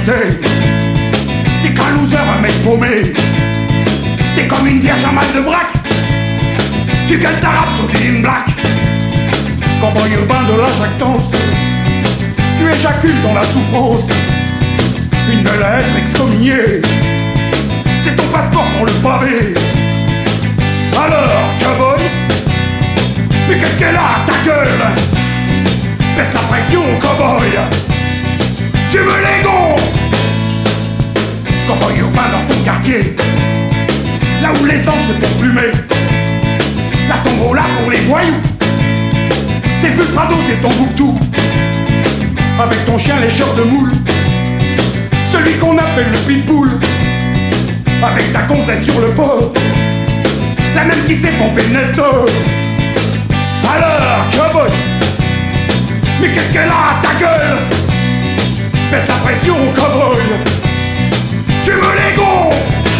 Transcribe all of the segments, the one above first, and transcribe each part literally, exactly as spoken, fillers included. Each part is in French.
vérité. T'es qu'un loser, un mec paumé. T'es comme une vierge en mal de braque. Tu gueules ta rap sur des lignes black. Cowboy urbain de la jactance, tu éjacules dans la souffrance. Une belle à être excommuniée, c'est ton passeport pour le pavé. Alors, cowboy, mais qu'est-ce qu'elle a, ta gueule? Baisse la pression, cowboy, tu me les gonfles. Cowboy urbain dans ton quartier, là où l'essence se fait plumer. La tombola pour les voyous, c'est plus Prado, c'est ton bouc-tout. Avec ton chien lécheur de moule, celui qu'on appelle le pitbull. Avec ta gonzesse sur le port, la même qui s'est pompé le Nestor. Alors, cowboy, mais qu'est-ce qu'elle a, ta gueule? Baisse la pression, cowboy, tu me les gonfles.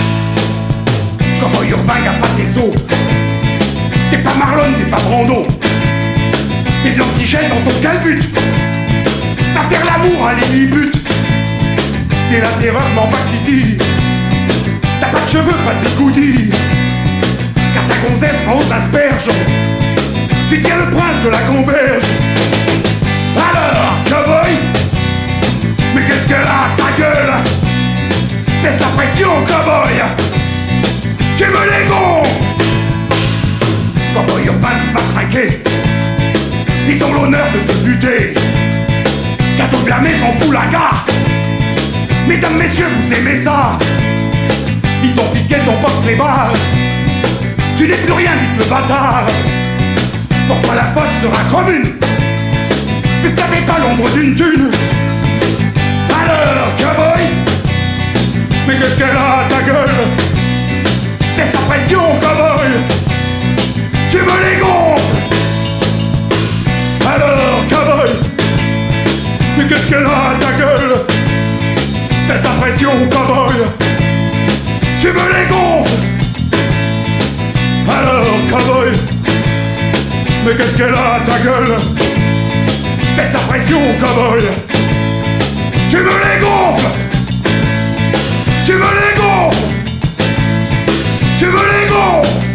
Cowboy urbain, y'a pas tes os. T'es pas Marlon, t'es pas Brando. Et de l'antigène dans ton calbut. T'as faire l'amour à l'illibut. T'es la terreur Mambac City. T'as pas de cheveux, pas de bigoudi. Car ta gonzesse va aux asperges. Tu tiens le prince de la converge. Alors, cowboy, mais qu'est-ce qu'elle a, ta gueule? Baisse la pression, cowboy, tu me les gonfles. Cowboy urbain, tu vas trinquer. Ils ont l'honneur de te buter. Gâteau de la maison poule à gare. Mesdames, messieurs, vous aimez ça? Ils ont piqué ton porte-les-balles. Tu n'es plus rien, dites le bâtard. Pour toi la fosse sera commune. Tu t'avais pas l'ombre d'une thune. Alors, cowboy, mais qu'est-ce qu'elle a, ta gueule? Baisse la pression, cowboy, tu me les gonfles. Alors, cowboy, mais qu'est-ce qu'elle a, ta gueule? Baisse la pression, cowboy, tu me les gonfles. Alors, cowboy, mais qu'est-ce qu'elle a, ta gueule? Baisse la pression, cowboy, tu me les gonfles. Tu me les gonfles. Tu me les gonfles.